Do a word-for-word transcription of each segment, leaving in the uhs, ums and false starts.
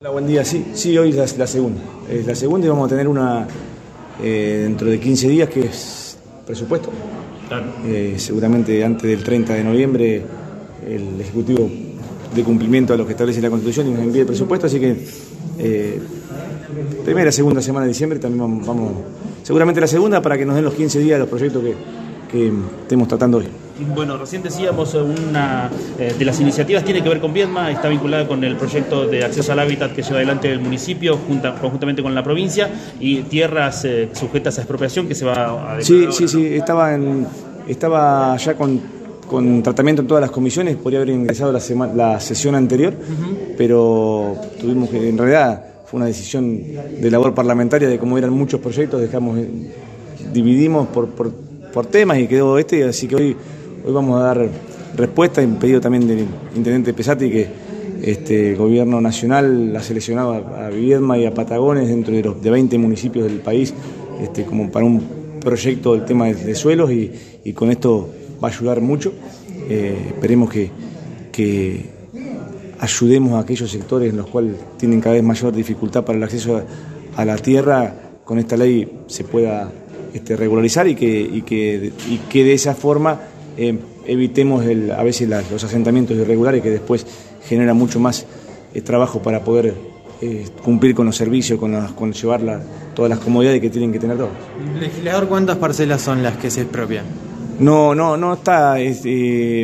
Hola, buen día. Sí, sí, hoy es la, la segunda. Es la segunda y vamos a tener una eh, dentro de quince días que es presupuesto. Claro. Eh, seguramente antes del treinta de noviembre el Ejecutivo de cumplimiento a lo que establece la Constitución y nos envíe el presupuesto, así que eh, primera, segunda semana de diciembre también vamos, vamos, seguramente la segunda para que nos den los quince días los proyectos que, que estemos tratando hoy. Bueno, recién decíamos, una eh, de las iniciativas tiene que ver con Viedma, está vinculada con el proyecto de acceso al hábitat que lleva adelante el municipio junta, conjuntamente con la provincia, y tierras eh, sujetas a expropiación que se va a... Sí, sí, sí, estaba, en, estaba ya con, con tratamiento en todas las comisiones, podría haber ingresado la, sema, la sesión anterior, uh-huh. Pero tuvimos que, en realidad fue una decisión de labor parlamentaria de cómo eran muchos proyectos, dejamos, dividimos por, por, por temas y quedó este, así que hoy... Hoy vamos a dar respuesta, y un pedido también del intendente Pesati que este, el gobierno nacional ha seleccionado a, a Viedma y a Patagones dentro de los de veinte municipios del país este, como para un proyecto del tema de, de suelos y, y con esto va a ayudar mucho. Eh, esperemos que, que ayudemos a aquellos sectores en los cuales tienen cada vez mayor dificultad para el acceso a, a la tierra, con esta ley se pueda este, regularizar y que, y, que, y que de esa forma Eh, evitemos el, a veces la, los asentamientos irregulares que después generan mucho más eh, trabajo para poder eh, cumplir con los servicios, con, las, con llevar la, todas las comodidades que tienen que tener todos. Legislador, ¿cuántas parcelas son las que se expropian? No, no, no está es, eh,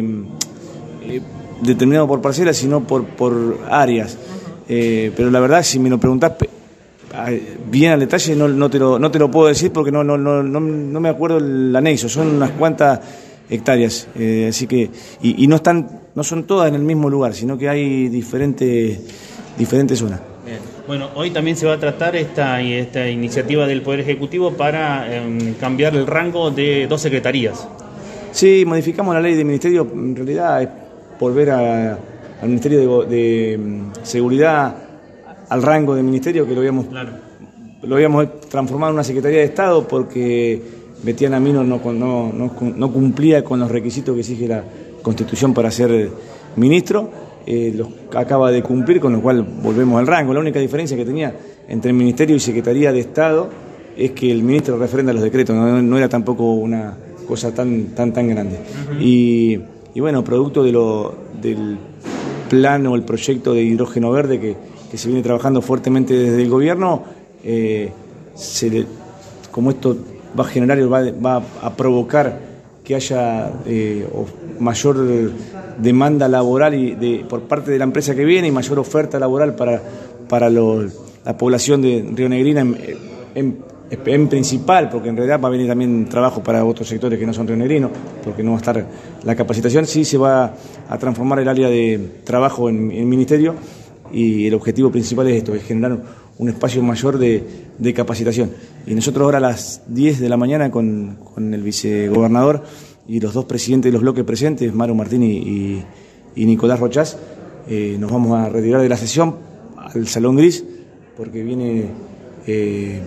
eh, determinado por parcelas, sino por, por áreas. Eh, pero la verdad, si me lo preguntás bien al detalle, no, no, te, lo, no te lo puedo decir porque no, no, no, no, no me acuerdo el anexo. Son unas cuantas hectáreas, eh, así que y, y no están, no son todas en el mismo lugar, sino que hay diferentes diferentes zonas. Bien. Bueno, hoy también se va a tratar esta esta iniciativa del Poder Ejecutivo para eh, cambiar el rango de dos secretarías. Sí, modificamos la ley de ministerio, en realidad es volver a, al Ministerio de, de Seguridad, al rango de ministerio que lo habíamos claro. lo habíamos transformado en una Secretaría de Estado porque Betiana Mino no, no, no, no cumplía con los requisitos que exige la Constitución para ser ministro, eh, los acaba de cumplir, con lo cual volvemos al rango. La única diferencia que tenía entre el Ministerio y Secretaría de Estado es que el ministro refrenda los decretos, no, no era tampoco una cosa tan tan tan grande. Uh-huh. y, y bueno, producto de lo, del plan o el proyecto de hidrógeno verde que, que se viene trabajando fuertemente desde el gobierno, eh, se le, como esto va a generar, va, va a provocar que haya eh, mayor demanda laboral y de, por parte de la empresa que viene y mayor oferta laboral para, para lo, la población de rionegrina en, en, en principal, porque en realidad va a venir también trabajo para otros sectores que no son rionegrinos, porque no va a estar la capacitación. Sí se va a transformar el área de trabajo en, en ministerio y el objetivo principal es esto, es generar un espacio mayor de, de capacitación. Y nosotros ahora a las diez de la mañana con, con el vicegobernador y los dos presidentes de los bloques presentes, Maru Martín y, y, y Nicolás Rochás, eh, nos vamos a retirar de la sesión al Salón Gris, porque viene eh,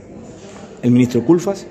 el ministro Culfas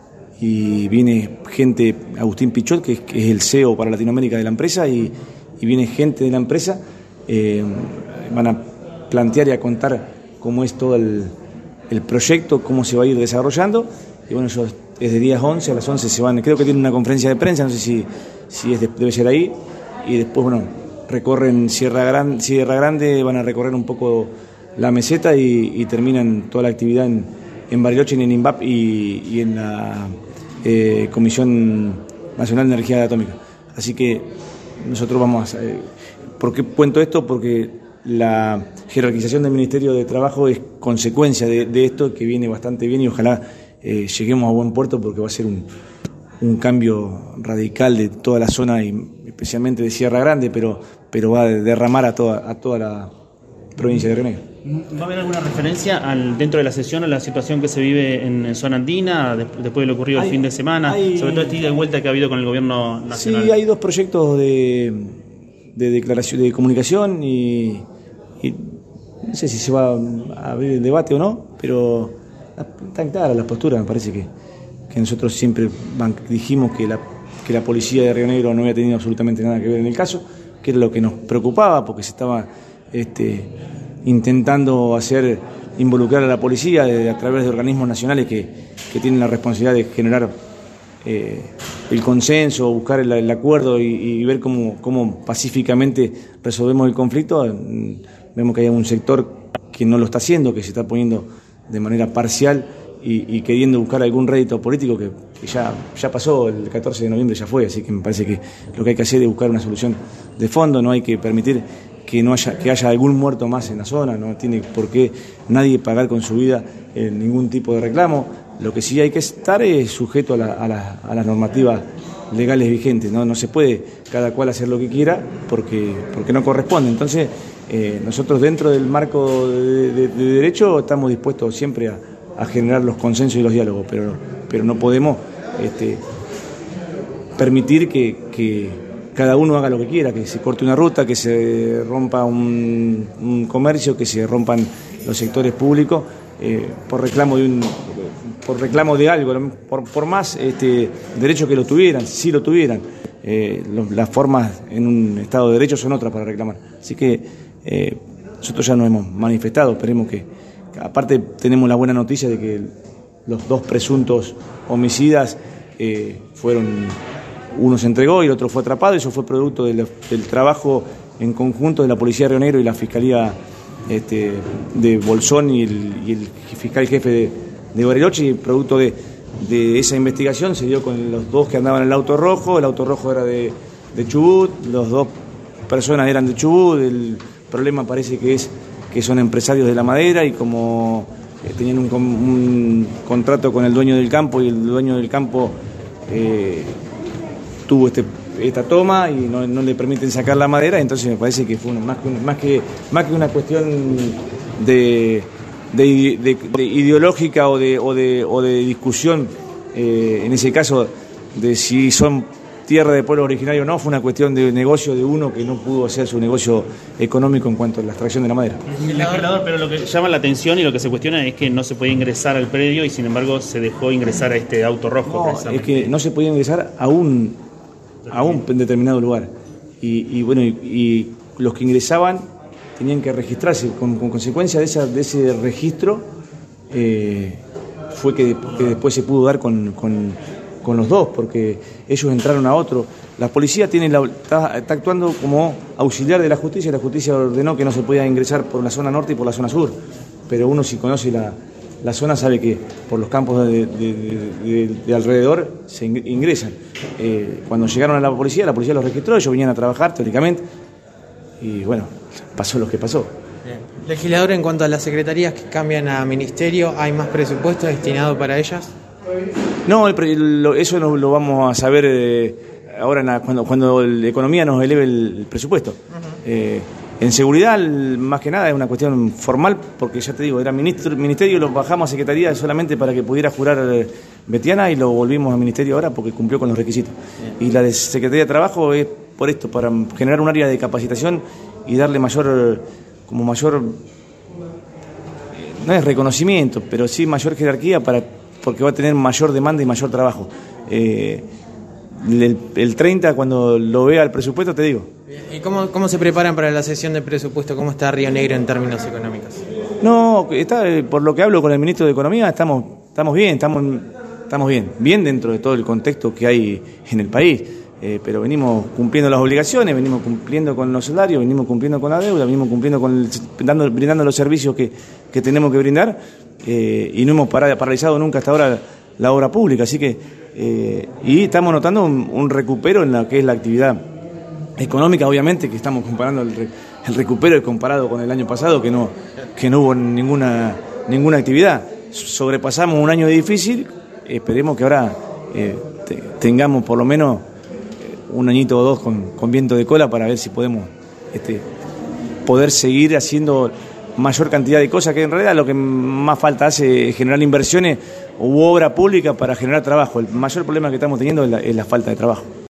y viene gente, Agustín Pichot, que es, que es el C E O para Latinoamérica de la empresa, y, y viene gente de la empresa, eh, van a plantear y a contar cómo es todo el, el proyecto, cómo se va a ir desarrollando. Y bueno, yo es de días once, a las once se van, creo que tienen una conferencia de prensa, no sé si, si es de, debe ser ahí, y después, bueno, recorren Sierra Grande, Sierra Grande, van a recorrer un poco la meseta y, y terminan toda la actividad en, en Bariloche, en INVAP y, y en la eh, Comisión Nacional de Energía Atómica. Así que nosotros vamos a... Eh, ¿por qué cuento esto? Porque la jerarquización del Ministerio de Trabajo es consecuencia de, de esto, que viene bastante bien y ojalá eh, lleguemos a buen puerto, porque va a ser un, un cambio radical de toda la zona y especialmente de Sierra Grande, pero, pero va a derramar a toda, a toda la provincia de Río Negro. ¿Va a haber alguna referencia al, dentro de la sesión a la situación que se vive en, en zona andina de, después de lo ocurrido hay, el fin de semana, hay, sobre todo esta ida y vuelta que ha habido con el gobierno nacional? Sí, hay dos proyectos de, de declaración de comunicación y Y no sé si se va a abrir el debate o no, pero están claras las posturas. Me parece que, que nosotros siempre dijimos que la, que la policía de Río Negro no había tenido absolutamente nada que ver en el caso, que era lo que nos preocupaba, porque se estaba este, intentando hacer involucrar a la policía de, a través de organismos nacionales que, que tienen la responsabilidad de generar eh, el consenso, buscar el, el acuerdo y, y ver cómo, cómo pacíficamente resolvemos el conflicto. Vemos que hay un sector que no lo está haciendo, que se está poniendo de manera parcial y, y queriendo buscar algún rédito político que, que ya, ya pasó, el catorce de noviembre ya fue, así que me parece que lo que hay que hacer es buscar una solución de fondo. No hay que permitir que no haya, que haya algún muerto más en la zona, no tiene por qué nadie pagar con su vida eh, ningún tipo de reclamo. Lo que sí hay que estar es sujeto a, la, a, la, a las normativas legales vigentes, ¿no? No se puede cada cual hacer lo que quiera porque, porque no corresponde. Entonces, eh, nosotros dentro del marco de, de, de derecho estamos dispuestos siempre a, a generar los consensos y los diálogos, pero, pero no podemos este, permitir que, que cada uno haga lo que quiera, que se corte una ruta, que se rompa un, un comercio, que se rompan los sectores públicos eh, por reclamo de un por reclamo de algo, por, por más este, derecho que lo tuvieran, si lo tuvieran. Eh, los, las formas en un Estado de Derecho son otras para reclamar. Así que eh, nosotros ya nos hemos manifestado, esperemos que, que, aparte tenemos la buena noticia de que los dos presuntos homicidas eh, fueron, uno se entregó y el otro fue atrapado. Eso fue producto de la, del trabajo en conjunto de la Policía de Río Negro y la Fiscalía este, de Bolsón y el, y el fiscal jefe de de Bariloche, y producto de, de esa investigación se dio con los dos que andaban en el auto rojo. El auto rojo era de, de Chubut, los dos personas eran de Chubut. El problema parece que es que son empresarios de la madera y como eh, tenían un, un contrato con el dueño del campo y el dueño del campo eh, tuvo este, esta toma y no, no le permiten sacar la madera, entonces me parece que fue una, más, que, más, que, más que una cuestión de... De, de, de ideológica o de, o de, o de discusión, eh, en ese caso de si son tierra de pueblo originario o no, fue una cuestión de negocio de uno que no pudo hacer su negocio económico en cuanto a la extracción de la madera. Legislador, pero lo que llama la atención y lo que se cuestiona es que no se podía ingresar al predio y sin embargo se dejó ingresar a este auto rojo. No, es que no se podía ingresar a un, a un determinado lugar y, y bueno, y, y los que ingresaban tenían que registrarse. Con, con consecuencia de, esa, de ese registro eh, fue que, que después se pudo dar con, con, con los dos, porque ellos entraron a otro. La policía tiene la, está, está actuando como auxiliar de la justicia. La justicia ordenó que no se podía ingresar por la zona norte y por la zona sur, pero uno si conoce la, la zona sabe que por los campos de, de, de, de, de alrededor se ingresan. Eh, cuando llegaron a la policía, la policía los registró, ellos venían a trabajar teóricamente y bueno, pasó lo que pasó. Bien. Legislador, en cuanto a las secretarías que cambian a ministerio, ¿hay más presupuesto destinado para ellas? No, el, lo, eso lo, lo vamos a saber eh, ahora en la, cuando, cuando la economía nos eleve el, el presupuesto. Uh-huh. eh, en seguridad, más que nada, es una cuestión formal, porque ya te digo, era ministro, ministerio, lo bajamos a secretaría solamente para que pudiera jurar eh, Betiana y lo volvimos a ministerio ahora porque cumplió con los requisitos. Bien. Y la de Secretaría de Trabajo es por esto, para generar un área de capacitación y darle mayor, como mayor, no es reconocimiento, pero sí mayor jerarquía, para porque va a tener mayor demanda y mayor trabajo. Eh, el, el treinta, cuando lo vea el presupuesto, te digo. ¿Y cómo, cómo se preparan para la sesión de presupuesto? ¿Cómo está Río Negro en términos económicos? No, está, por lo que hablo con el ministro de Economía, estamos, estamos bien, estamos, estamos bien, bien dentro de todo el contexto que hay en el país. Eh, pero venimos cumpliendo las obligaciones, venimos cumpliendo con los salarios, venimos cumpliendo con la deuda, venimos cumpliendo con el, dando, brindando los servicios que, que tenemos que brindar eh, y no hemos parado, paralizado nunca hasta ahora la obra pública, así que eh, y estamos notando un, un recupero en lo que es la actividad económica, obviamente que estamos comparando el, el recupero comparado con el año pasado, que no, que no hubo ninguna, ninguna actividad. Sobrepasamos un año difícil, esperemos que ahora eh, te, tengamos por lo menos un añito o dos con, con viento de cola para ver si podemos este, poder seguir haciendo mayor cantidad de cosas, que en realidad lo que más falta hace es generar inversiones u obra pública para generar trabajo. El mayor problema que estamos teniendo es la, es la falta de trabajo.